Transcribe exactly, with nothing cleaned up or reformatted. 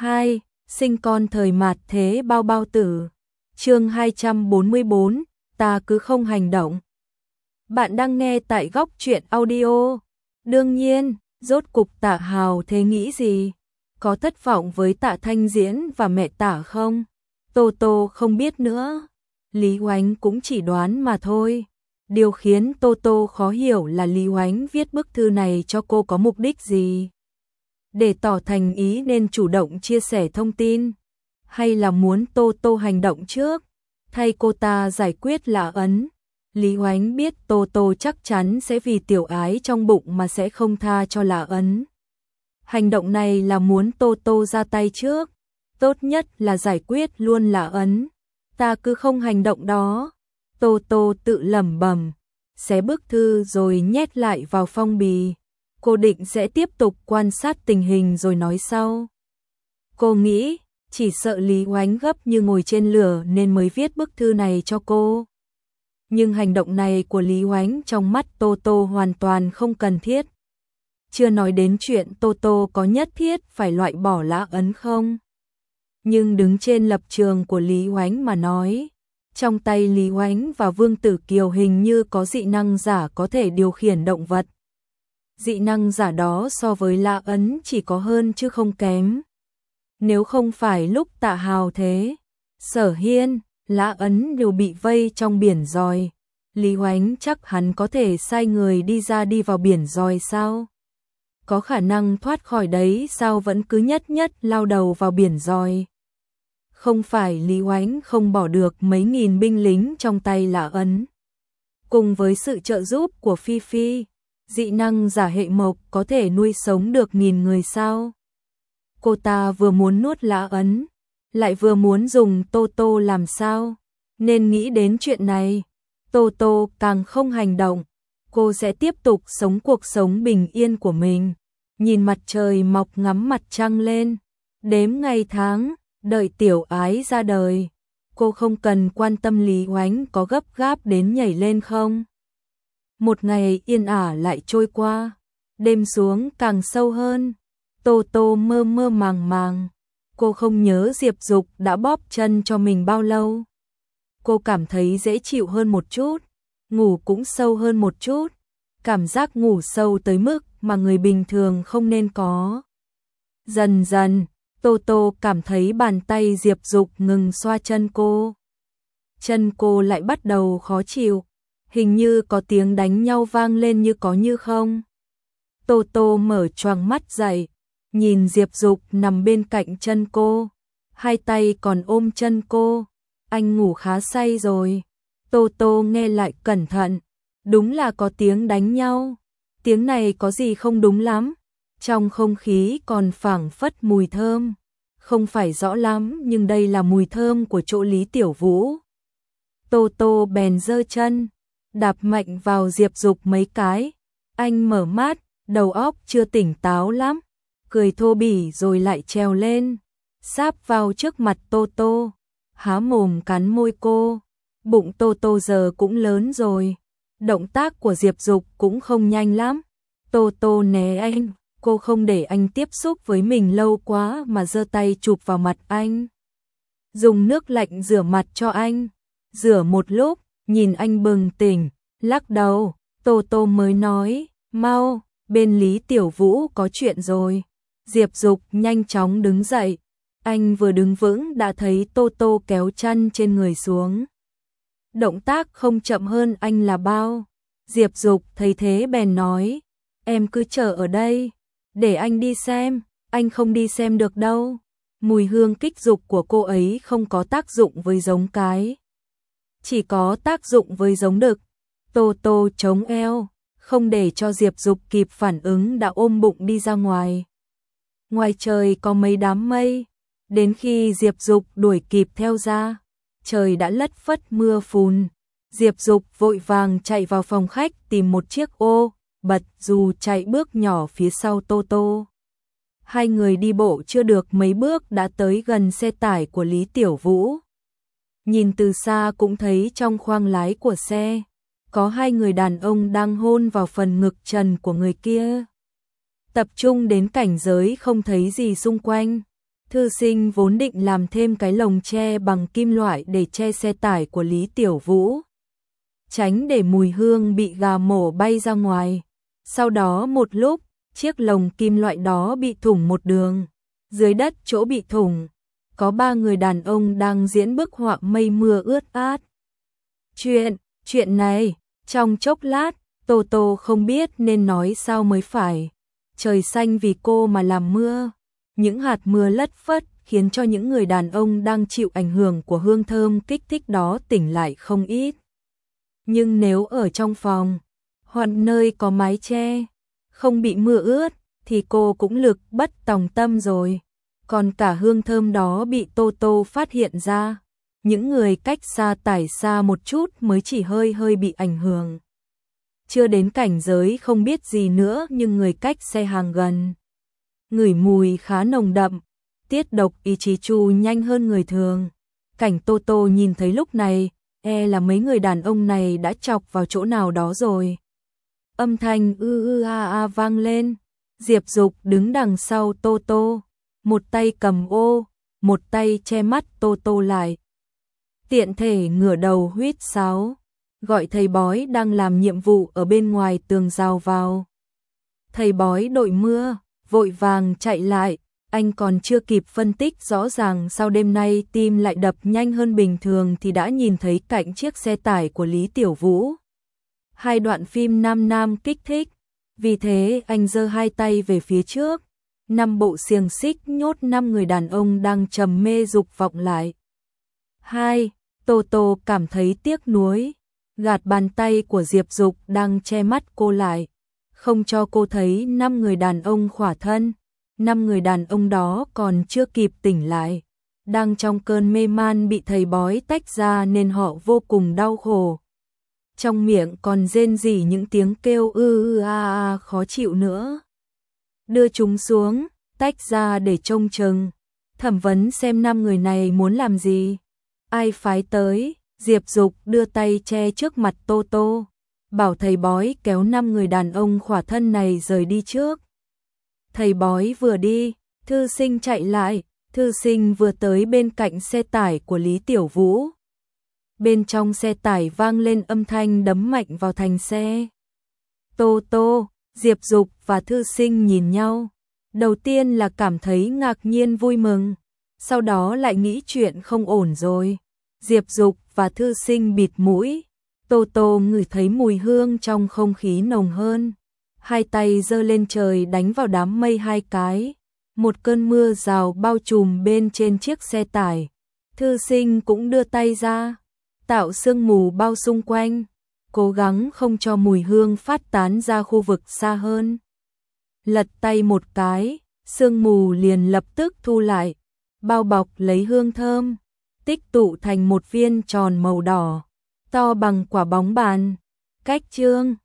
hai. Sinh con thời mạt thế bao bao tử. Chương hai trăm bốn mươi bốn, ta cứ không hành động. Bạn đang nghe tại Góc Truyện Audio. Đương nhiên, rốt cục Tạ Hào thế nghĩ gì? Có thất vọng với Tạ Thanh Diễn và mẹ Tạ không? Tô Tô không biết nữa. Lý Oánh cũng chỉ đoán mà thôi. Điều khiến Tô Tô khó hiểu là Lý Oánh viết bức thư này cho cô có mục đích gì? Để tỏ thành ý nên chủ động chia sẻ thông tin, hay là muốn Tô Tô hành động trước, thay cô ta giải quyết Lã Ấn. Lý Oánh biết Tô Tô chắc chắn sẽ vì tiểu ái trong bụng mà sẽ không tha cho Lã Ấn. Hành động này là muốn Tô Tô ra tay trước, tốt nhất là giải quyết luôn Lã Ấn. Ta cứ không hành động đó. Tô Tô tự lẩm bẩm, xé bức thư rồi nhét lại vào phong bì. Cô định sẽ tiếp tục quan sát tình hình rồi nói sau. Cô nghĩ, chỉ sợ Lý Oánh gấp như ngồi trên lửa nên mới viết bức thư này cho cô. Nhưng hành động này của Lý Oánh trong mắt Tô Tô hoàn toàn không cần thiết. Chưa nói đến chuyện Tô Tô có nhất thiết phải loại bỏ Lã Ấn không. Nhưng đứng trên lập trường của Lý Oánh mà nói, trong tay Lý Oánh và Vương Tử Kiều hình như có dị năng giả có thể điều khiển động vật. Dị năng giả đó so với Lã Ấn chỉ có hơn chứ không kém. Nếu không phải lúc Tạ Hào thế, Sở Hiên, Lã Ấn đều bị vây trong biển roi, Lý Oánh chắc hắn có thể sai người đi ra đi vào biển roi sao? Có khả năng thoát khỏi đấy sao vẫn cứ nhất nhất lao đầu vào biển roi? Không phải Lý Oánh không bỏ được mấy nghìn binh lính trong tay Lã Ấn. Cùng với sự trợ giúp của Phi Phi, dị năng giả hệ mộc có thể nuôi sống được nghìn người sao? Cô ta vừa muốn nuốt Lã Ấn, lại vừa muốn dùng Tô Tô làm sao? Nên nghĩ đến chuyện này, Tô Tô càng không hành động. Cô sẽ tiếp tục sống cuộc sống bình yên của mình, nhìn mặt trời mọc ngắm mặt trăng lên, đếm ngày tháng, đợi tiểu ái ra đời. Cô không cần quan tâm Lý Oánh có gấp gáp đến nhảy lên không. Một ngày yên ả lại trôi qua, đêm xuống càng sâu hơn. Tô Tô mơ mơ màng màng, cô không nhớ Diệp Dục đã bóp chân cho mình bao lâu. Cô cảm thấy dễ chịu hơn một chút, ngủ cũng sâu hơn một chút, cảm giác ngủ sâu tới mức mà người bình thường không nên có. Dần dần, Tô Tô cảm thấy bàn tay Diệp Dục ngừng xoa chân cô. Chân cô lại bắt đầu khó chịu, hình như có tiếng đánh nhau vang lên như có như không. Tô Tô mở choàng mắt dậy, nhìn Diệp Dục nằm bên cạnh chân cô, hai tay còn ôm chân cô. Anh ngủ khá say rồi. Tô Tô nghe lại cẩn thận, đúng là có tiếng đánh nhau. Tiếng này có gì không đúng lắm. Trong không khí còn phảng phất mùi thơm. Không phải rõ lắm nhưng đây là mùi thơm của chỗ Lý Tiểu Vũ. Tô Tô bèn giơ chân, đạp mạnh vào Diệp Dục mấy cái. Anh mở mắt, đầu óc chưa tỉnh táo lắm, cười thô bỉ rồi lại trèo lên, sáp vào trước mặt Tô Tô, há mồm cắn môi cô. Bụng Tô Tô giờ cũng lớn rồi, động tác của Diệp Dục cũng không nhanh lắm. Tô Tô né anh, cô không để anh tiếp xúc với mình lâu quá mà giơ tay chụp vào mặt anh. Dùng nước lạnh rửa mặt cho anh, rửa một lúc, nhìn anh bừng tỉnh, lắc đầu, Tô Tô mới nói, mau, bên Lý Tiểu Vũ có chuyện rồi. Diệp Dục nhanh chóng đứng dậy, anh vừa đứng vững đã thấy Tô Tô kéo chăn trên người xuống. Động tác không chậm hơn anh là bao. Diệp Dục thấy thế bèn nói, em cứ chờ ở đây, để anh đi xem. Anh không đi xem được đâu. Mùi hương kích dục của cô ấy không có tác dụng với giống cái, chỉ có tác dụng với giống đực. Tô Tô chống eo, không để cho Diệp Dục kịp phản ứng đã ôm bụng đi ra ngoài. Ngoài trời có mấy đám mây, đến khi Diệp Dục đuổi kịp theo ra, trời đã lất phất mưa phùn. Diệp Dục vội vàng chạy vào phòng khách tìm một chiếc ô, bật dù chạy bước nhỏ phía sau Tô Tô. Hai người đi bộ chưa được mấy bước đã tới gần xe tải của Lý Tiểu Vũ. Nhìn từ xa cũng thấy trong khoang lái của xe có hai người đàn ông đang hôn vào phần ngực trần của người kia. Tập trung đến cảnh giới không thấy gì xung quanh, Thư Sinh vốn định làm thêm cái lồng tre bằng kim loại để che xe tải của Lý Tiểu Vũ, tránh để mùi hương bị gà mổ bay ra ngoài. Sau đó một lúc, chiếc lồng kim loại đó bị thủng một đường. Dưới đất chỗ bị thủng, có ba người đàn ông đang diễn bức họa mây mưa ướt át. Chuyện, chuyện này, trong chốc lát, Tô Tô không biết nên nói sao mới phải. Trời xanh vì cô mà làm mưa. Những hạt mưa lất phất khiến cho những người đàn ông đang chịu ảnh hưởng của hương thơm kích thích đó tỉnh lại không ít. Nhưng nếu ở trong phòng, hoặc nơi có mái che, không bị mưa ướt, thì cô cũng lực bất tòng tâm rồi. Còn cả hương thơm đó bị Tô Tô phát hiện ra. Những người cách xa tải xa một chút mới chỉ hơi hơi bị ảnh hưởng. Chưa đến cảnh giới không biết gì nữa, nhưng người cách xe hàng gần. Ngửi mùi khá nồng đậm, tiết độc ý chí chu nhanh hơn người thường. Cảnh Tô Tô nhìn thấy lúc này, e là mấy người đàn ông này đã chọc vào chỗ nào đó rồi. Âm thanh ư ư a a vang lên. Diệp Dục đứng đằng sau Tô Tô, một tay cầm ô, một tay che mắt Tô Tô lại. Tiện thể ngửa đầu huýt sáo, gọi thầy bói đang làm nhiệm vụ ở bên ngoài tường rào vào. Thầy bói đội mưa, vội vàng chạy lại, anh còn chưa kịp phân tích rõ ràng sao đêm nay tim lại đập nhanh hơn bình thường thì đã nhìn thấy cạnh chiếc xe tải của Lý Tiểu Vũ. Hai đoạn phim nam nam kích thích, vì thế anh giơ hai tay về phía trước, năm bộ xiềng xích nhốt năm người đàn ông đang trầm mê dục vọng lại. Hai, Tô Tô cảm thấy tiếc nuối, gạt bàn tay của Diệp Dục đang che mắt cô lại, không cho cô thấy năm người đàn ông khỏa thân. Năm người đàn ông đó còn chưa kịp tỉnh lại, đang trong cơn mê man bị thầy bói tách ra nên họ vô cùng đau khổ. Trong miệng còn rên rỉ những tiếng kêu ư ư a a khó chịu nữa. Đưa chúng xuống, tách ra để trông chừng, thẩm vấn xem năm người này muốn làm gì. Ai phái tới? Diệp Dục đưa tay che trước mặt Tô Tô, bảo thầy bói kéo năm người đàn ông khỏa thân này rời đi trước. Thầy bói vừa đi, Thư Sinh chạy lại. Thư Sinh vừa tới bên cạnh xe tải của Lý Tiểu Vũ. Bên trong xe tải vang lên âm thanh đấm mạnh vào thành xe. Tô Tô, Diệp Dục và Thư Sinh nhìn nhau. Đầu tiên là cảm thấy ngạc nhiên vui mừng, sau đó lại nghĩ chuyện không ổn rồi. Diệp Dục và Thư Sinh bịt mũi. Tô Tô ngửi thấy mùi hương trong không khí nồng hơn. Hai tay giơ lên trời đánh vào đám mây hai cái. Một cơn mưa rào bao trùm bên trên chiếc xe tải. Thư Sinh cũng đưa tay ra, tạo sương mù bao xung quanh, cố gắng không cho mùi hương phát tán ra khu vực xa hơn. Lật tay một cái, sương mù liền lập tức thu lại, bao bọc lấy hương thơm, tích tụ thành một viên tròn màu đỏ, to bằng quả bóng bàn. Cách chương